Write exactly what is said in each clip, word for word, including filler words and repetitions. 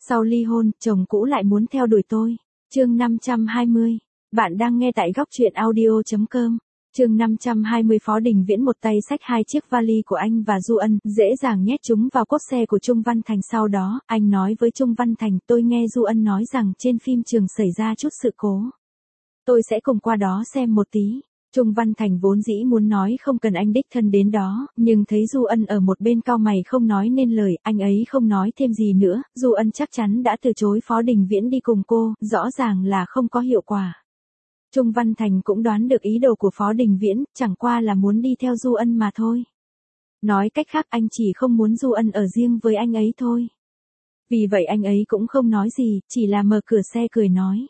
Sau ly hôn, chồng cũ lại muốn theo đuổi tôi. Chương năm trăm hai mươi. Bạn đang nghe tại góc truyện audio chấm com. Chương năm trăm hai mươi. Phó Đình Viễn một tay xách hai chiếc vali của anh và Du Ân, dễ dàng nhét chúng vào cốp xe của Trung Văn Thành. Sau đó, anh nói với Trung Văn Thành, tôi nghe Du Ân nói rằng trên phim trường xảy ra chút sự cố. Tôi sẽ cùng qua đó xem một tí. Trung Văn Thành vốn dĩ muốn nói không cần anh đích thân đến đó, nhưng thấy Du Ân ở một bên cau mày không nói nên lời, anh ấy không nói thêm gì nữa. Du Ân chắc chắn đã từ chối Phó Đình Viễn đi cùng cô, rõ ràng là không có hiệu quả. Trung Văn Thành cũng đoán được ý đồ của Phó Đình Viễn, chẳng qua là muốn đi theo Du Ân mà thôi. Nói cách khác, anh chỉ không muốn Du Ân ở riêng với anh ấy thôi. Vì vậy anh ấy cũng không nói gì, chỉ là mở cửa xe cười nói.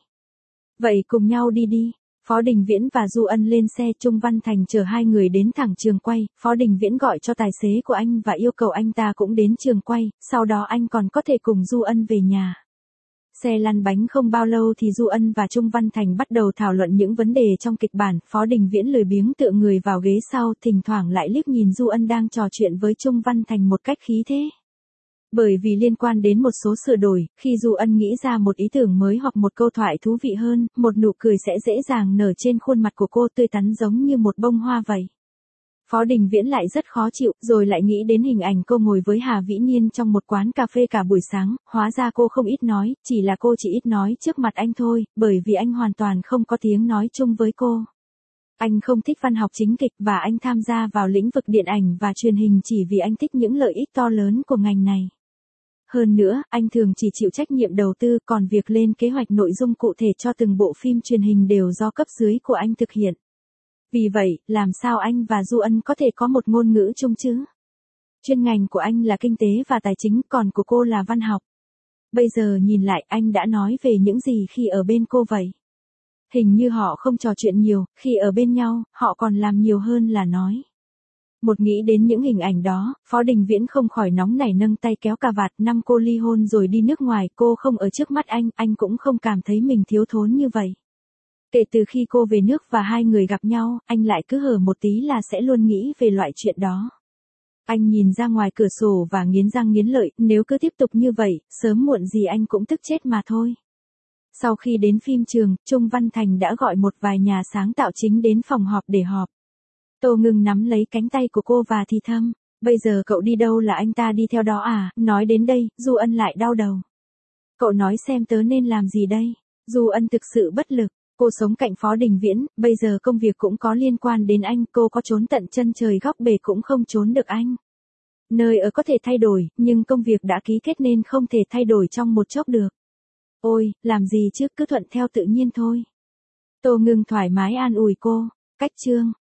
Vậy cùng nhau đi đi. Phó Đình Viễn và Du Ân lên xe, Trung Văn Thành chở hai người đến thẳng trường quay. Phó Đình Viễn gọi cho tài xế của anh và yêu cầu anh ta cũng đến trường quay, sau đó anh còn có thể cùng Du Ân về nhà. Xe lăn bánh không bao lâu thì Du Ân và Trung Văn Thành bắt đầu thảo luận những vấn đề trong kịch bản. Phó Đình Viễn lười biếng tựa người vào ghế sau, thỉnh thoảng lại liếc nhìn Du Ân đang trò chuyện với Trung Văn Thành một cách khí thế. Bởi vì liên quan đến một số sửa đổi, khi Du Ân nghĩ ra một ý tưởng mới hoặc một câu thoại thú vị hơn, một nụ cười sẽ dễ dàng nở trên khuôn mặt của cô, tươi tắn giống như một bông hoa vậy. Phó Đình Viễn lại rất khó chịu, rồi lại nghĩ đến hình ảnh cô ngồi với Hà Vĩ Nhiên trong một quán cà phê cả buổi sáng, hóa ra cô không ít nói, chỉ là cô chỉ ít nói trước mặt anh thôi, bởi vì anh hoàn toàn không có tiếng nói chung với cô. Anh không thích văn học chính kịch và anh tham gia vào lĩnh vực điện ảnh và truyền hình chỉ vì anh thích những lợi ích to lớn của ngành này. Hơn nữa, anh thường chỉ chịu trách nhiệm đầu tư, còn việc lên kế hoạch nội dung cụ thể cho từng bộ phim truyền hình đều do cấp dưới của anh thực hiện. Vì vậy, làm sao anh và Du Ân có thể có một ngôn ngữ chung chứ? Chuyên ngành của anh là kinh tế và tài chính, còn của cô là văn học. Bây giờ nhìn lại, anh đã nói về những gì khi ở bên cô vậy? Hình như họ không trò chuyện nhiều, khi ở bên nhau, họ còn làm nhiều hơn là nói. Một nghĩ đến những hình ảnh đó, Phó Đình Viễn không khỏi nóng nảy nâng tay kéo cà vạt. Năm cô ly hôn rồi đi nước ngoài, cô không ở trước mắt anh, anh cũng không cảm thấy mình thiếu thốn như vậy. Kể từ khi cô về nước và hai người gặp nhau, anh lại cứ hở một tí là sẽ luôn nghĩ về loại chuyện đó. Anh nhìn ra ngoài cửa sổ và nghiến răng nghiến lợi, nếu cứ tiếp tục như vậy, sớm muộn gì anh cũng tức chết mà thôi. Sau khi đến phim trường, Trung Văn Thành đã gọi một vài nhà sáng tạo chính đến phòng họp để họp. Tô Ngưng nắm lấy cánh tay của cô và thì thầm, bây giờ cậu đi đâu là anh ta đi theo đó à? Nói đến đây, Du Ân lại đau đầu. Cậu nói xem tớ nên làm gì đây? Du Ân thực sự bất lực, cô sống cạnh Phó Đình Viễn, bây giờ công việc cũng có liên quan đến anh, cô có trốn tận chân trời góc bể cũng không trốn được anh. Nơi ở có thể thay đổi, nhưng công việc đã ký kết nên không thể thay đổi trong một chốc được. Ôi, làm gì chứ, cứ thuận theo tự nhiên thôi. Tô Ngưng thoải mái an ủi cô. Cách chương